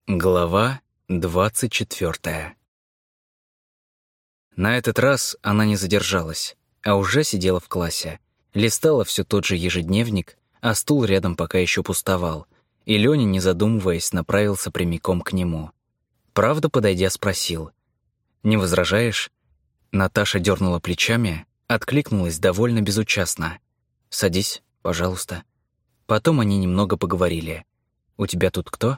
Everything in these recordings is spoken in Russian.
Глава 24. На этот раз она не задержалась, а уже сидела в классе. Листала все тот же ежедневник, а стул рядом пока еще пустовал, и Лёня, не задумываясь, направился прямиком к нему. Правда, подойдя, спросил: «Не возражаешь?» Наташа дернула плечами, откликнулась довольно безучастно. «Садись, пожалуйста». Потом они немного поговорили. «У тебя тут кто?»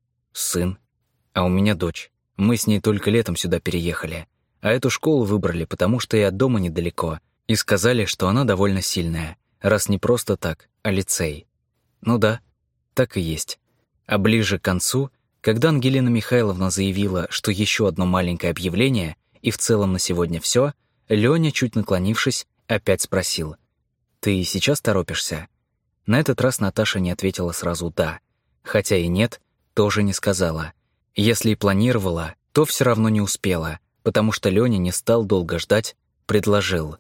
«Сын. А у меня дочь. Мы с ней только летом сюда переехали. А эту школу выбрали, потому что и от дома недалеко. И сказали, что она довольно сильная, раз не просто так, а лицей». Ну да, так и есть. А ближе к концу, когда Ангелина Михайловна заявила, что еще одно маленькое объявление, и в целом на сегодня все, Лёня, чуть наклонившись, опять спросил: «Ты сейчас торопишься?» На этот раз Наташа не ответила сразу «да», хотя и «нет» тоже не сказала. Если и планировала, то все равно не успела, потому что Лёня не стал долго ждать, предложил: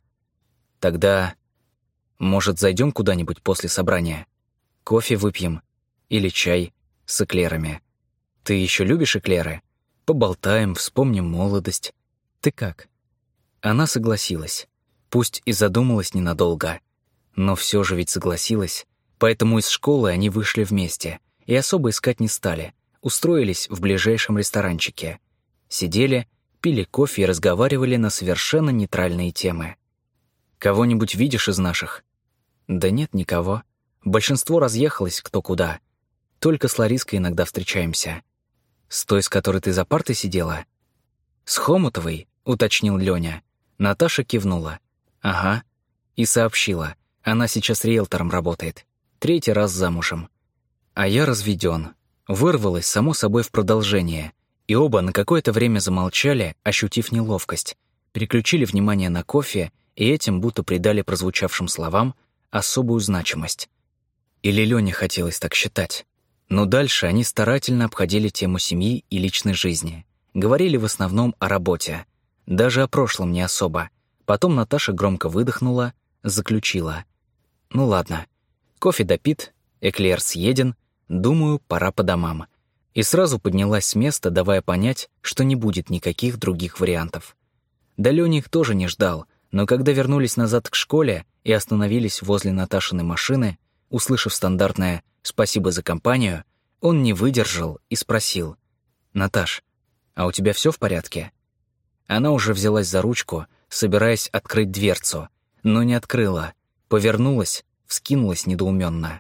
«Тогда, может, зайдем куда-нибудь после собрания? Кофе выпьем? Или чай с эклерами? Ты еще любишь эклеры? Поболтаем, вспомним молодость. Ты как?» Она согласилась, пусть и задумалась ненадолго, но все же ведь согласилась, поэтому из школы они вышли вместе и особо искать не стали, устроились в ближайшем ресторанчике. Сидели, пили кофе и разговаривали на совершенно нейтральные темы. «Кого-нибудь видишь из наших?» «Да нет, никого. Большинство разъехалось кто куда. Только с Лариской иногда встречаемся». «С той, с которой ты за партой сидела?» «С Хомутовой», — уточнил Лёня. Наташа кивнула. «Ага». И сообщила: она сейчас риэлтором работает. 3-й раз замужем. А я разведён. Вырвалось само собой в продолжение, и оба на какое-то время замолчали, ощутив неловкость, переключили внимание на кофе и этим будто придали прозвучавшим словам особую значимость. Или Лёне хотелось так считать. Но дальше они старательно обходили тему семьи и личной жизни. Говорили в основном о работе. Даже о прошлом не особо. Потом Наташа громко выдохнула, заключила: «Ну ладно, кофе допит, эклер съеден, думаю, пора по домам». И сразу поднялась с места, давая понять, что не будет никаких других вариантов. Да Лёня их тоже не ждал, но когда вернулись назад к школе и остановились возле Наташиной машины, услышав стандартное «спасибо за компанию», он не выдержал и спросил: «Наташ, а у тебя все в порядке?» Она уже взялась за ручку, собираясь открыть дверцу, но не открыла, повернулась, вскинулась недоуменно.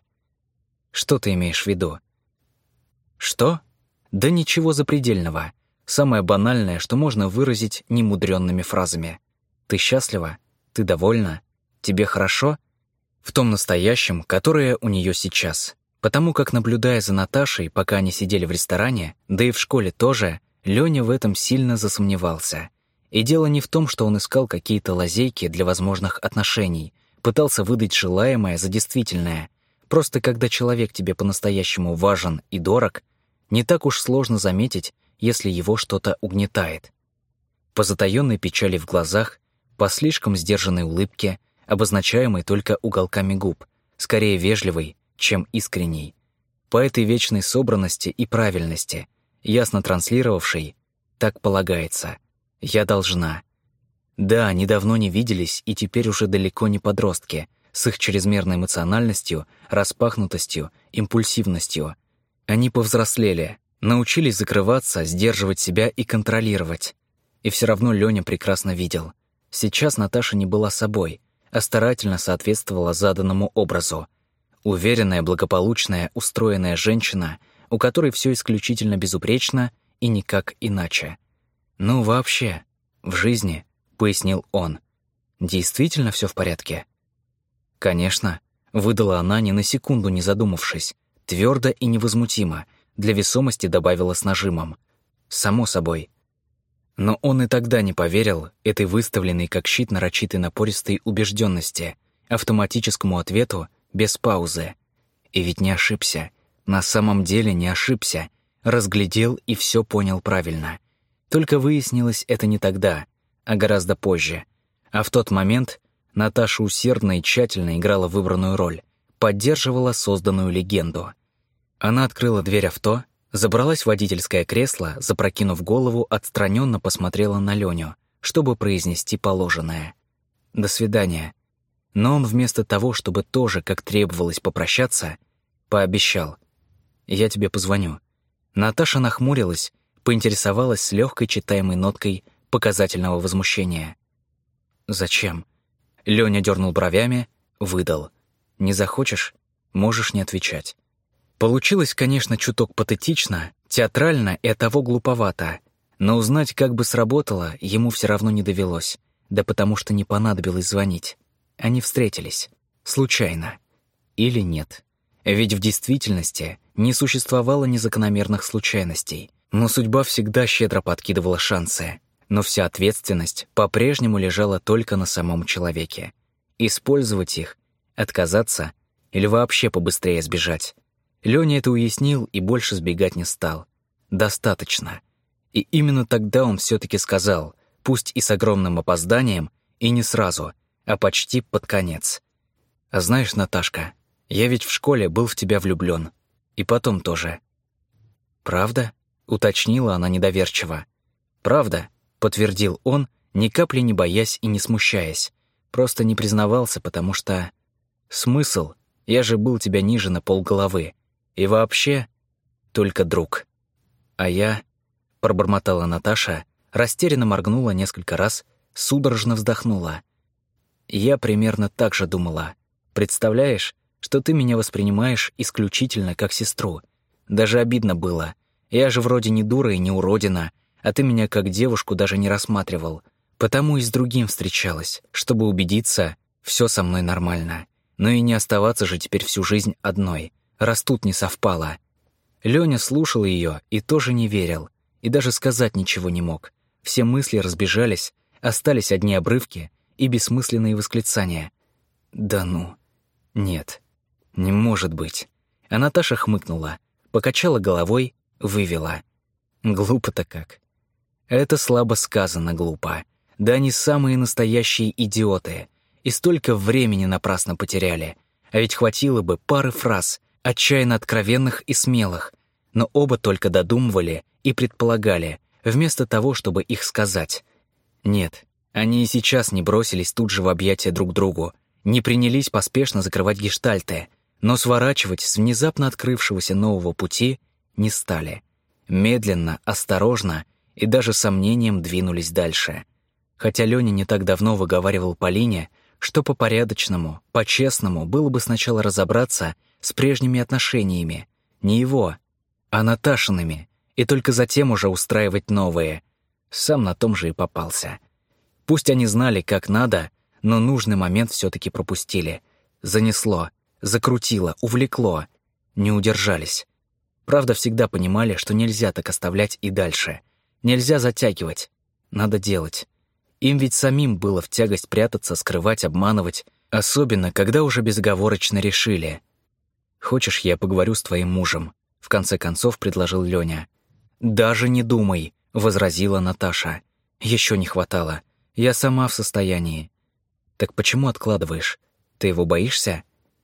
«Что ты имеешь в виду?» «Что? Да ничего запредельного. Самое банальное, что можно выразить немудрёнными фразами. Ты счастлива? Ты довольна? Тебе хорошо?» В том настоящем, которое у неё сейчас. Потому как, наблюдая за Наташей, пока они сидели в ресторане, да и в школе тоже, Лёня в этом сильно засомневался. И дело не в том, что он искал какие-то лазейки для возможных отношений, пытался выдать желаемое за действительное. Просто когда человек тебе по-настоящему важен и дорог, не так уж сложно заметить, если его что-то угнетает. По затаённой печали в глазах, по слишком сдержанной улыбке, обозначаемой только уголками губ, скорее вежливой, чем искренней. По этой вечной собранности и правильности, ясно транслировавшей: «Так полагается. Я должна». Да, они давно не виделись и теперь уже далеко не подростки, с их чрезмерной эмоциональностью, распахнутостью, импульсивностью. Они повзрослели, научились закрываться, сдерживать себя и контролировать. И все равно Лёня прекрасно видел. Сейчас Наташа не была собой, а старательно соответствовала заданному образу. Уверенная, благополучная, устроенная женщина, у которой все исключительно безупречно и никак иначе. «Ну, вообще, в жизни», — пояснил он. «Действительно все в порядке?» «Конечно», — выдала она, ни на секунду не задумавшись, твердо и невозмутимо, для весомости добавила с нажимом. «Само собой». Но он и тогда не поверил этой выставленной как щит нарочитой напористой убежденности, автоматическому ответу без паузы. И ведь не ошибся, на самом деле не ошибся, разглядел и все понял правильно. Только выяснилось это не тогда, а гораздо позже. А в тот момент Наташа усердно и тщательно играла выбранную роль, поддерживала созданную легенду. Она открыла дверь авто, Забралась в водительское кресло, запрокинув голову, отстраненно посмотрела на Леню, чтобы произнести положенное. «До свидания». Но он вместо того, чтобы тоже, как требовалось, попрощаться, пообещал: «Я тебе позвоню». Наташа нахмурилась, поинтересовалась с легкой читаемой ноткой показательного возмущения. «Зачем?» Леня дернул бровями, выдал: «Не захочешь, можешь не отвечать». Получилось, конечно, чуток патетично, театрально и оттого глуповато, но узнать, как бы сработало, ему все равно не довелось, да потому что не понадобилось звонить. Они встретились. Случайно. Или нет. Ведь в действительности не существовало незакономерных случайностей, но судьба всегда щедро подкидывала шансы. Но вся ответственность по-прежнему лежала только на самом человеке. Использовать их, отказаться или вообще побыстрее сбежать. Леня это уяснил и больше сбегать не стал. Достаточно. И именно тогда он все-таки сказал, пусть и с огромным опозданием, и не сразу, а почти под конец: «А знаешь, Наташка, я ведь в школе был в тебя влюблён. И потом тоже». «Правда?» — уточнила она недоверчиво. «Правда», — подтвердил он, ни капли не боясь и не смущаясь. Просто не признавался, потому что... «Смысл? Я же был тебя ниже на полголовы. И вообще, только друг». «А я...» — пробормотала Наташа, растерянно моргнула несколько раз, судорожно вздохнула. «Я примерно так же думала. Представляешь, что ты меня воспринимаешь исключительно как сестру. Даже обидно было. Я же вроде не дура и не уродина, а ты меня как девушку даже не рассматривал. Потому и с другим встречалась, чтобы убедиться, все со мной нормально. Но и не оставаться же теперь всю жизнь одной, раз тут не совпало». Леня слушал ее и тоже не верил, и даже сказать ничего не мог. Все мысли разбежались, остались одни обрывки и бессмысленные восклицания. «Да ну, нет, не может быть». А Наташа хмыкнула, покачала головой, вывела: «Глупо-то как». Это слабо сказано, глупо. Да они самые настоящие идиоты. И столько времени напрасно потеряли. А ведь хватило бы пары фраз, отчаянно откровенных и смелых, но оба только додумывали и предполагали, вместо того, чтобы их сказать. Нет, они и сейчас не бросились тут же в объятия друг другу, не принялись поспешно закрывать гештальты, но сворачивать с внезапно открывшегося нового пути не стали. Медленно, осторожно и даже с сомнением двинулись дальше. Хотя Леня не так давно выговаривал Полине, что по-порядочному, по-честному было бы сначала разобраться с прежними отношениями, не его, а Наташиными, и только затем уже устраивать новые. Сам на том же и попался. Пусть они знали, как надо, но нужный момент все-таки пропустили. Занесло, закрутило, увлекло. Не удержались. Правда, всегда понимали, что нельзя так оставлять и дальше. Нельзя затягивать. Надо делать. Им ведь самим было в тягость прятаться, скрывать, обманывать, особенно, когда уже безоговорочно решили. «Хочешь, я поговорю с твоим мужем?» — в конце концов предложил Леня. «Даже не думай», — возразила Наташа. «Еще не хватало. Я сама в состоянии». «Так почему откладываешь? Ты его боишься?»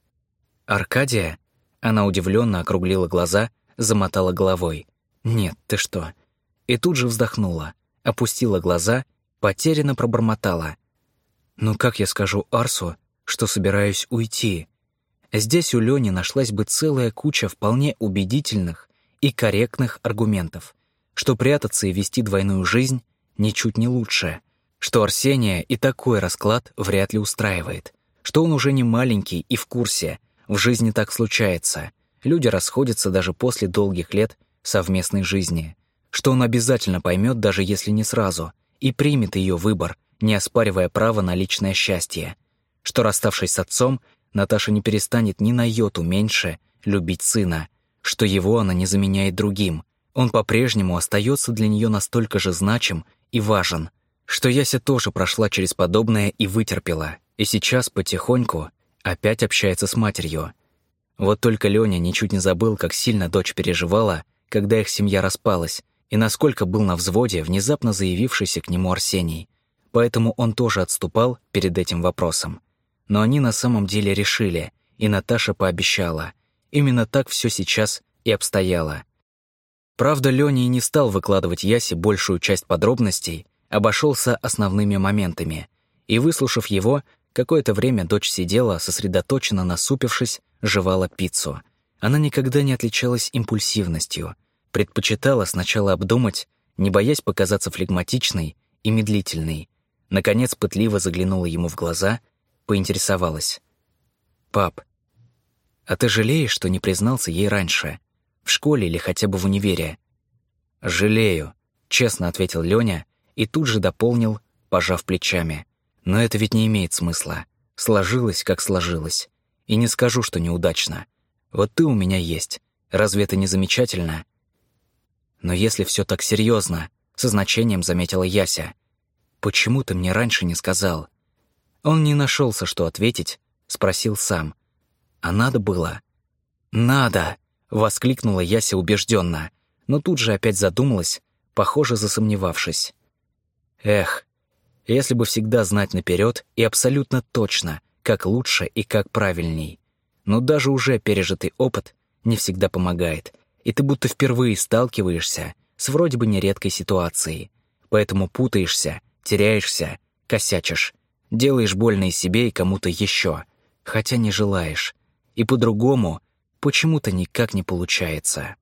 «Аркадия?» Она удивленно округлила глаза, замотала головой. «Нет, ты что?» И тут же вздохнула, опустила глаза, потерянно пробормотала: «Ну как я скажу Арсу, что собираюсь уйти?» Здесь у Лёни нашлась бы целая куча вполне убедительных и корректных аргументов, что прятаться и вести двойную жизнь ничуть не лучше, что Арсения и такой расклад вряд ли устраивает, что он уже не маленький и в курсе, в жизни так случается, люди расходятся даже после долгих лет совместной жизни, что он обязательно поймет, даже если не сразу, и примет ее выбор, не оспаривая право на личное счастье, что, расставшись с отцом, Наташа не перестанет ни на йоту меньше любить сына, что его она не заменяет другим, он по-прежнему остается для нее настолько же значим и важен, что Яся тоже прошла через подобное и вытерпела, и сейчас потихоньку опять общается с матерью. Вот только Леня ничуть не забыл, как сильно дочь переживала, когда их семья распалась, и насколько был на взводе внезапно заявившийся к нему Арсений. Поэтому он тоже отступал перед этим вопросом. Но они на самом деле решили, и Наташа пообещала. Именно так все сейчас и обстояло. Правда, Лёня и не стал выкладывать Ясе большую часть подробностей, обошелся основными моментами, и, выслушав его, какое-то время дочь сидела, сосредоточенно насупившись, жевала пиццу. Она никогда не отличалась импульсивностью, предпочитала сначала обдумать, не боясь показаться флегматичной и медлительной. Наконец пытливо заглянула ему в глаза, поинтересовалась. «Пап, а ты жалеешь, что не признался ей раньше? В школе или хотя бы в универе?» «Жалею», — честно ответил Лёня и тут же дополнил, пожав плечами. «Но это ведь не имеет смысла. Сложилось, как сложилось. И не скажу, что неудачно. Вот ты у меня есть. Разве это не замечательно?» «Но если все так серьезно, со значением заметила Яся. Почему ты мне раньше не сказал?» Он не нашелся, что ответить, спросил сам. «А надо было?» «Надо!» — воскликнула Яся убежденно, но тут же опять задумалась, похоже, засомневавшись. «Эх, если бы всегда знать наперед и абсолютно точно, как лучше и как правильней. Но даже уже пережитый опыт не всегда помогает, и ты будто впервые сталкиваешься с вроде бы нередкой ситуацией, поэтому путаешься, теряешься, косячишь, делаешь больно и себе, и кому-то еще, хотя не желаешь, и по-другому почему-то никак не получается».